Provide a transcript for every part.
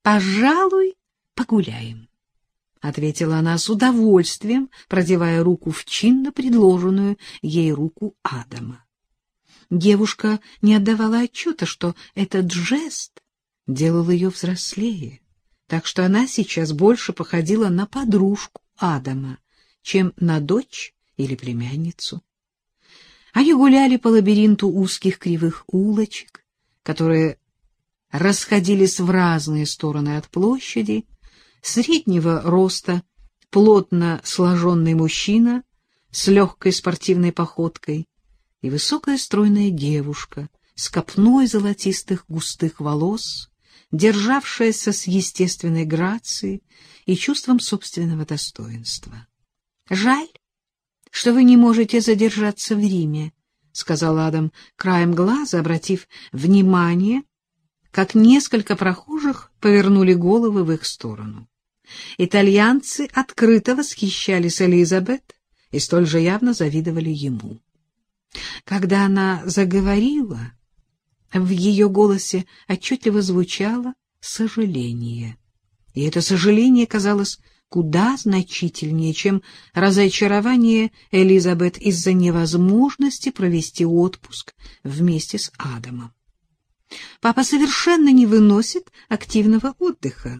Пожалуй, погуляем, — ответила она с удовольствием, продевая руку в чинно предложенную ей руку Адама. Девушка не отдавала отчета, что этот жест делал ее взрослее, так что она сейчас больше походила на подружку Адама, чем на дочь или племянницу. Они гуляли по лабиринту узких кривых улочек, которые расходились в разные стороны от площади. Среднего роста, плотно сложенный мужчина с легкой спортивной походкой и высокая стройная девушка с копной золотистых густых волос, державшаяся с естественной грацией и чувством собственного достоинства. — Жаль, что вы не можете задержаться в Риме, — сказал Адам, краем глаза обратив внимание, как несколько прохожих повернули головы в их сторону. Итальянцы открыто восхищались Элизабет и столь же явно завидовали ему. Когда она заговорила, в ее голосе отчетливо звучало сожаление, и это сожаление казалось куда значительнее, чем разочарование Элизабет из-за невозможности провести отпуск вместе с Адамом. Папа совершенно не выносит активного отдыха.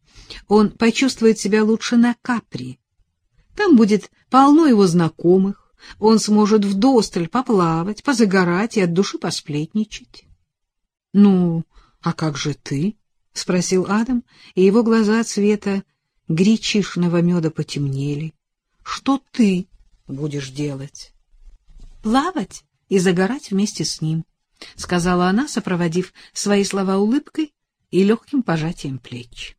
Он почувствует себя лучше на Капри. Там будет полно его знакомых, он сможет вдосталь поплавать, позагорать и от души посплетничать. — Ну, а как же ты? — спросил Адам, и его глаза цвета гречишного меда потемнели. — Что ты будешь делать? — Плавать и загорать вместе с ним, — сказала она, сопроводив свои слова улыбкой и легким пожатием плеч.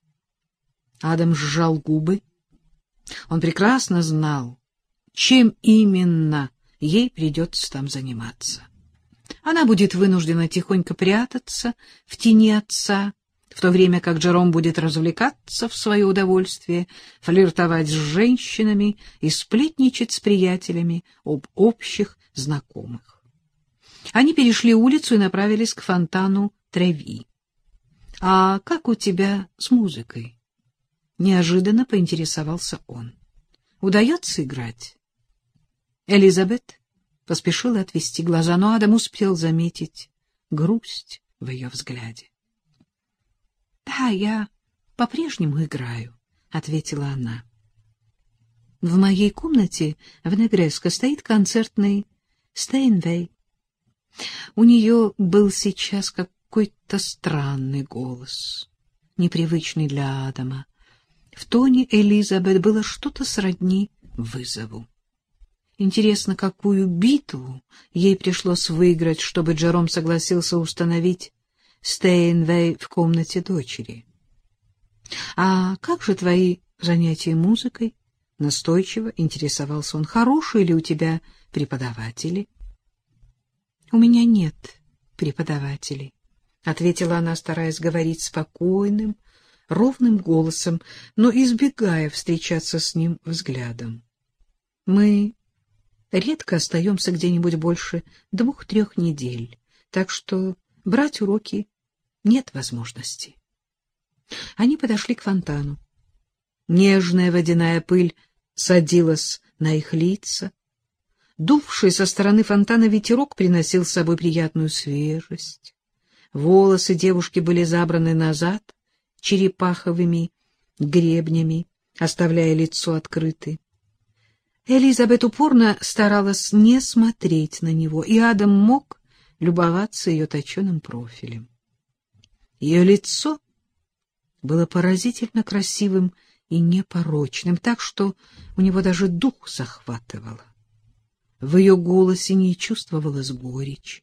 Адам сжал губы. Он прекрасно знал, чем именно ей придется там заниматься. Она будет вынуждена тихонько прятаться в тени отца, в то время как Джером будет развлекаться в свое удовольствие, флиртовать с женщинами и сплетничать с приятелями об общих знакомых. Они перешли улицу и направились к фонтану Треви. — А как у тебя с музыкой? — неожиданно поинтересовался он. — Удается играть? Элизабет поспешила отвести глаза, но Адам успел заметить грусть в ее взгляде. — Да, я по-прежнему играю, — ответила она. — В моей комнате в Негреско стоит концертный Стейнвей. У нее был сейчас какой-то странный голос, непривычный для Адама. В тоне Элизабет было что-то сродни вызову. Интересно, какую битву ей пришлось выиграть, чтобы Джером согласился установить Стейнвей в комнате дочери. — А как же твои занятия музыкой? — настойчиво интересовался он. — Хорошие ли у тебя преподаватели? — У меня нет преподавателей, — ответила она, стараясь говорить спокойным, ровным голосом, но избегая встречаться с ним взглядом. — Мы редко остаемся где-нибудь больше 2-3 недель, так что брать уроки нет возможности. Они подошли к фонтану. Нежная водяная пыль садилась на их лица. Дувший со стороны фонтана ветерок приносил с собой приятную свежесть. Волосы девушки были забраны назад черепаховыми гребнями, оставляя лицо открытым. Элизабет упорно старалась не смотреть на него, и Адам мог любоваться ее точеным профилем. Ее лицо было поразительно красивым и непорочным, так что у него даже дух захватывало. В ее голосе не чувствовалась горечь.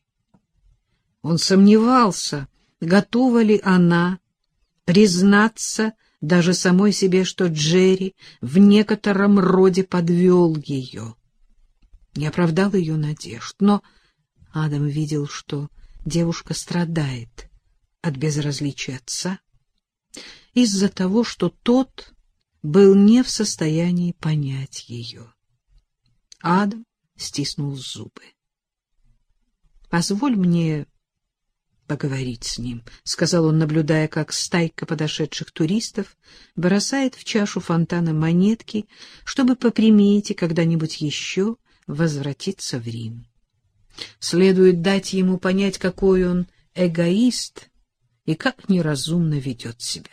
Он сомневался, готова ли она признаться даже самой себе, что Джерри в некотором роде подвел ее, не оправдал ее надежд. Но Адам видел, что девушка страдает от безразличия отца из-за того, что тот был не в состоянии понять ее. Адам стиснул зубы. — Позволь мне поговорить с ним, — сказал он, наблюдая, как стайка подошедших туристов бросает в чашу фонтана монетки, чтобы по примете когда-нибудь еще возвратиться в Рим. Следует дать ему понять, какой он эгоист и как неразумно ведет себя.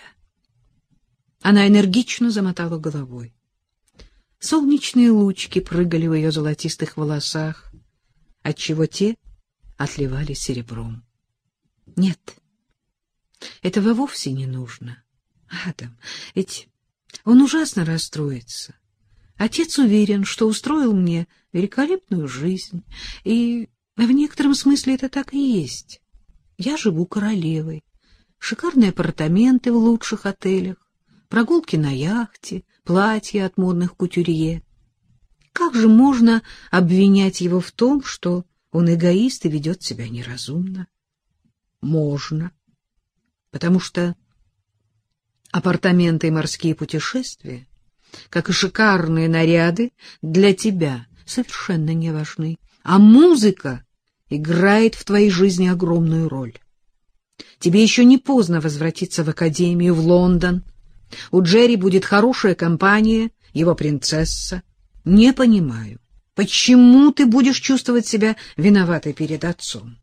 Она энергично замотала головой. Солнечные лучики прыгали в ее золотистых волосах, отчего те отливали серебром. Нет, этого вовсе не нужно. Адам, ведь он ужасно расстроится. Отец уверен, что устроил мне великолепную жизнь, и в некотором смысле это так и есть. Я живу королевой, шикарные апартаменты в лучших отелях, прогулки на яхте, платья от модных кутюрье. Как же можно обвинять его в том, что он эгоист и ведет себя неразумно? Можно, потому что апартаменты и морские путешествия, как и шикарные наряды, для тебя совершенно не важны, а музыка играет в твоей жизни огромную роль. Тебе еще не поздно возвратиться в академию, в Лондон. У Джерри будет хорошая компания, его принцесса. Не понимаю, почему ты будешь чувствовать себя виноватой перед отцом?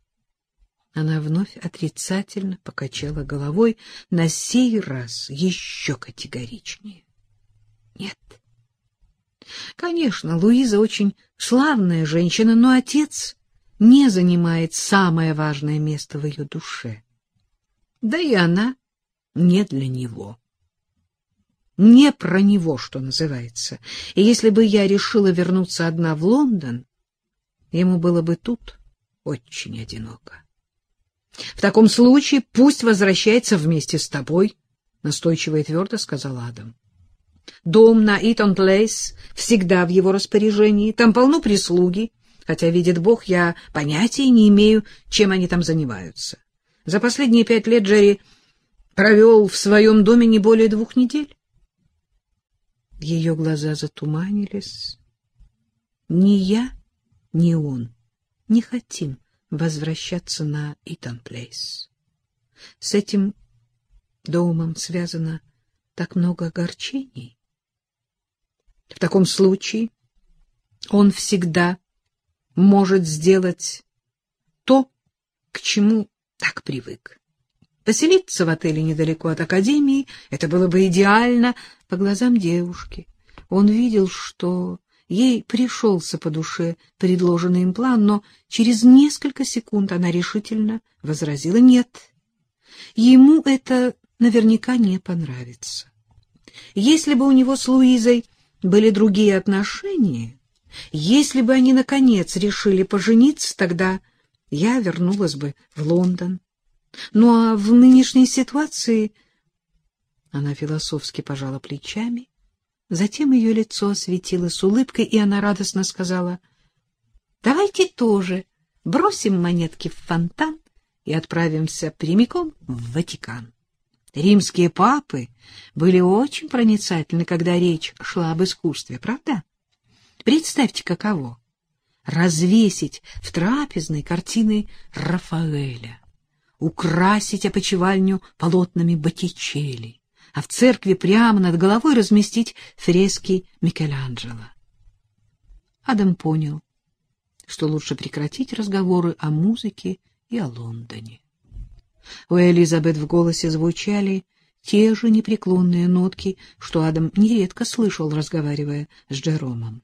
Она вновь отрицательно покачала головой, на сей раз еще категоричнее. Нет. Конечно, Луиза очень славная женщина, но отец не занимает самое важное место в ее душе. Да и она не для него. Не про него, что называется. И если бы я решила вернуться одна в Лондон, ему было бы тут очень одиноко. — В таком случае пусть возвращается вместе с тобой, — настойчиво и твердо сказал Адам. — Дом на Итон-Плейс всегда в его распоряжении, там полно прислуги, хотя, видит Бог, я понятия не имею, чем они там занимаются. За последние 5 лет Джерри провел в своем доме не более 2 недель. Ее глаза затуманились. Ни я, ни он не хотим возвращаться на Итон-Плейс. С этим домом связано так много огорчений. В таком случае он всегда может сделать то, к чему так привык. Поселиться в отеле недалеко от академии — это было бы идеально. По глазам девушки он видел, что ей пришелся по душе предложенный им план, но через несколько секунд она решительно возразила: нет, ему это наверняка не понравится. Если бы у него с Луизой были другие отношения, если бы они, наконец, решили пожениться, тогда я вернулась бы в Лондон. Ну а в нынешней ситуации... Она философски пожала плечами, затем ее лицо осветилось улыбкой, и она радостно сказала: давайте тоже бросим монетки в фонтан и отправимся прямиком в Ватикан. Римские папы были очень проницательны, когда речь шла об искусстве, правда? Представьте, каково развесить в трапезной картины Рафаэля, украсить опочивальню полотнами Боттичелли, а в церкви прямо над головой разместить фрески Микеланджело. Адам понял, что лучше прекратить разговоры о музыке и о Лондоне. У Элизабет в голосе звучали те же непреклонные нотки, что Адам нередко слышал, разговаривая с Джеромом.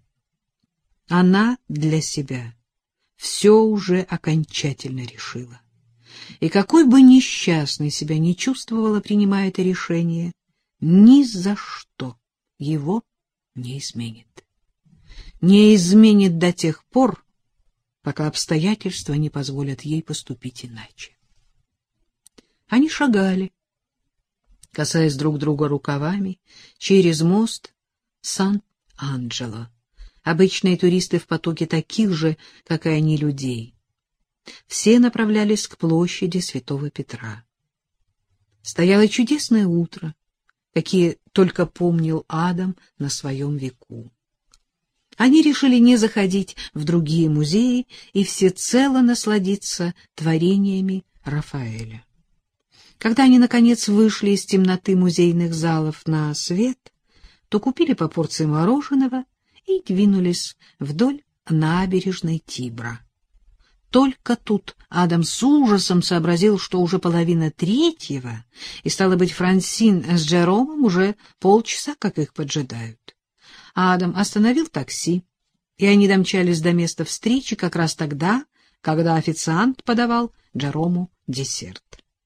Она для себя все уже окончательно решила. И какой бы несчастной себя ни чувствовала, принимая это решение, ни за что его не изменит. Не изменит до тех пор, пока обстоятельства не позволят ей поступить иначе. Они шагали, касаясь друг друга рукавами, через мост Сан-Анджело. Обычные туристы в потоке таких же, как и они, людей. Все направлялись к площади Святого Петра. Стояло чудесное утро, какие только помнил Адам на своем веку. Они решили не заходить в другие музеи и всецело насладиться творениями Рафаэля. Когда они, наконец, вышли из темноты музейных залов на свет, то купили по порции мороженого и двинулись вдоль набережной Тибра. Только тут Адам с ужасом сообразил, что уже 2:30, и, стало быть, Франсин с Джеромом уже полчаса, как их поджидают. Адам остановил такси, и они домчались до места встречи как раз тогда, когда официант подавал Джерому десерт.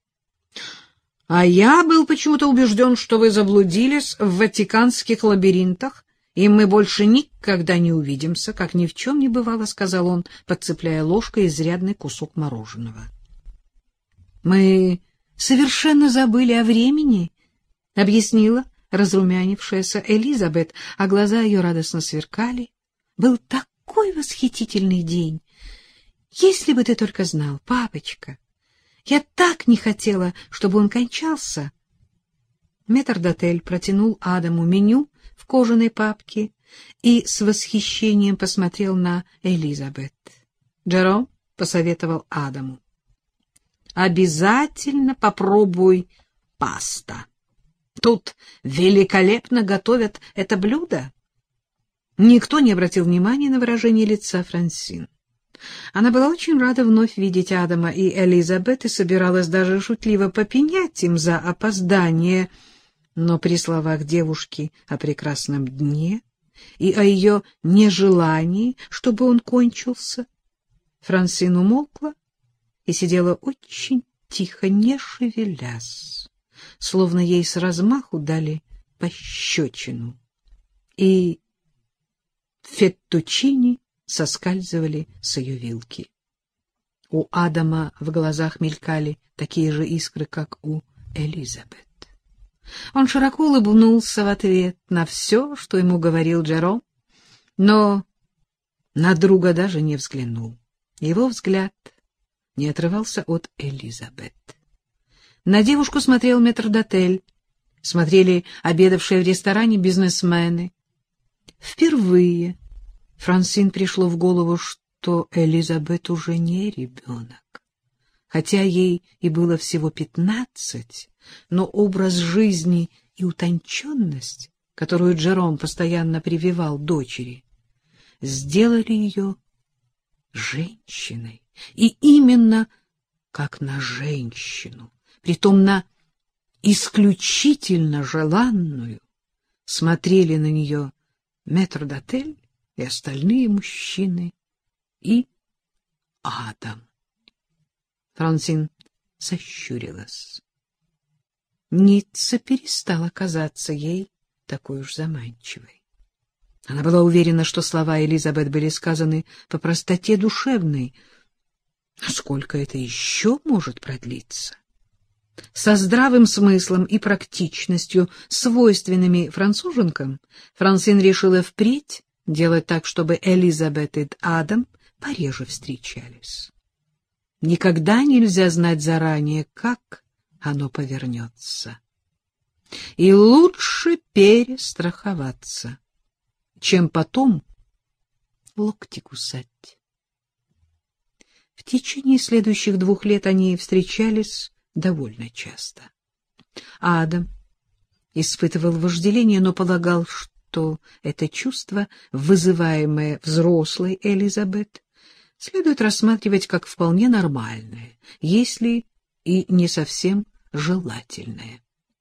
— А я был почему-то убежден, что вы заблудились в ватиканских лабиринтах, и мы больше никогда не увидимся, как ни в чем не бывало, — сказал он, подцепляя ложкой изрядный кусок мороженого. — Мы совершенно забыли о времени, — объяснила разрумянившаяся Элизабет, а глаза ее радостно сверкали. — Был такой восхитительный день! Если бы ты только знал, папочка, я так не хотела, чтобы он кончался. Метрдотель протянул Адаму меню в кожаной папке и с восхищением посмотрел на Элизабет. Джером посоветовал Адаму: «Обязательно попробуй паста. Тут великолепно готовят это блюдо». Никто не обратил внимания на выражение лица Франсин. Она была очень рада вновь видеть Адама и Элизабет и собиралась даже шутливо попенять им за опоздание, но при словах девушки о прекрасном дне и о ее нежелании, чтобы он кончился, Франсин умолкла и сидела очень тихо, не шевелясь, словно ей с размаху дали пощечину, и феттучини соскальзывали с ее вилки. У Адама в глазах мелькали такие же искры, как у Элизабет. Он широко улыбнулся в ответ на все, что ему говорил Джером, но на друга даже не взглянул. Его взгляд не отрывался от Элизабет. На девушку смотрел метрдотель, смотрели обедавшие в ресторане бизнесмены. Впервые Франсин пришло в голову, что Элизабет уже не ребенок. Хотя ей и было всего 15, но образ жизни и утонченность, которую Джером постоянно прививал дочери, сделали ее женщиной. И именно как на женщину, притом на исключительно желанную, смотрели на нее метрдотель и остальные мужчины, и Адам. Франсин сощурилась. Ницца перестала казаться ей такой уж заманчивой. Она была уверена, что слова Элизабет были сказаны по простоте душевной. Сколько это еще может продлиться? Со здравым смыслом и практичностью, свойственными француженкам, Франсин решила впредь делать так, чтобы Элизабет и Адам пореже встречались. Никогда нельзя знать заранее, как оно повернется. И лучше перестраховаться, чем потом локти кусать. В течение следующих 2 лет они встречались довольно часто. Адам испытывал вожделение, но полагал, что это чувство, вызываемое взрослой Элизабет, следует рассматривать как вполне нормальное, если и не совсем желательное.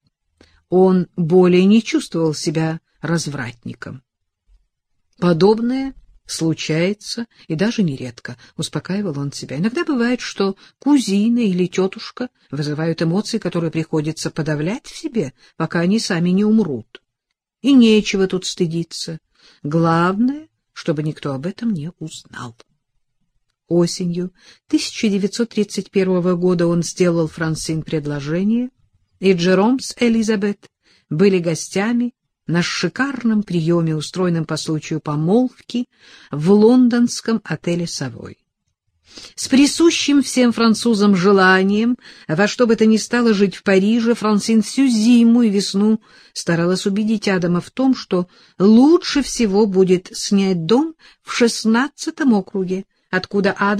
Он более не чувствовал себя развратником. Подобное случается и даже нередко, успокаивал он себя. Иногда бывает, что кузина или тетушка вызывают эмоции, которые приходится подавлять в себе, пока они сами не умрут. И нечего тут стыдиться. Главное, чтобы никто об этом не узнал. Осенью 1931 года он сделал Франсин предложение, и Джером с Элизабет были гостями на шикарном приеме, устроенном по случаю помолвки в лондонском отеле «Совой». С присущим всем французам желанием во что бы то ни стало жить в Париже, Франсин всю зиму и весну старалась убедить Адама в том, что лучше всего будет снять дом в 16-м округе, откуда Адам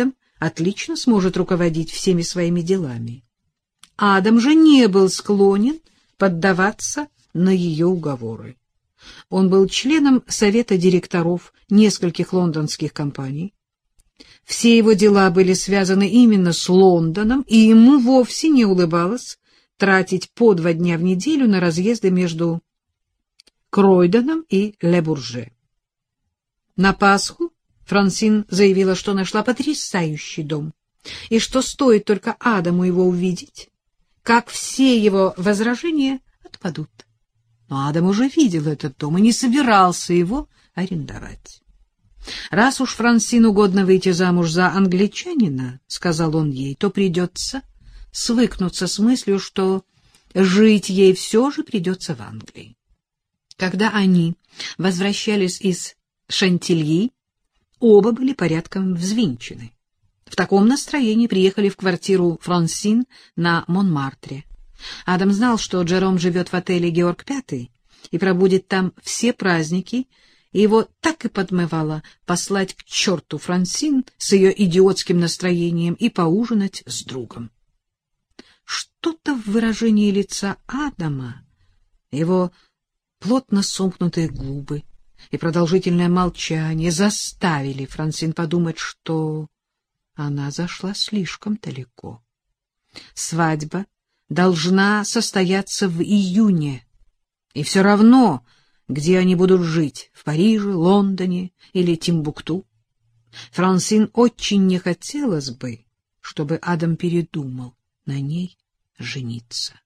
отлично сможет руководить всеми своими делами. Адам же не был склонен поддаваться на ее уговоры. Он был членом совета директоров нескольких лондонских компаний. Все его дела были связаны именно с Лондоном, и ему вовсе не улыбалось тратить по 2 дня в неделю на разъезды между Кройдоном и Ле-Бурже. На Пасху Франсин заявила, что нашла потрясающий дом, и что стоит только Адаму его увидеть, как все его возражения отпадут. Но Адам уже видел этот дом и не собирался его арендовать. «Раз уж Франсин угодно выйти замуж за англичанина, — сказал он ей, — то придется свыкнуться с мыслью, что жить ей все же придется в Англии». Когда они возвращались из Шантильи, оба были порядком взвинчены. В таком настроении приехали в квартиру Франсин на Монмартре. Адам знал, что Джером живет в отеле «Георг V» и пробудет там все праздники, и его так и подмывало послать к черту Франсин с ее идиотским настроением и поужинать с другом. Что-то в выражении лица Адама, его плотно сомкнутые губы и продолжительное молчание заставили Франсин подумать, что она зашла слишком далеко. Свадьба должна состояться в июне, и все равно, где они будут жить, в Париже, Лондоне или Тимбукту. Франсин очень не хотелось бы, чтобы Адам передумал на ней жениться.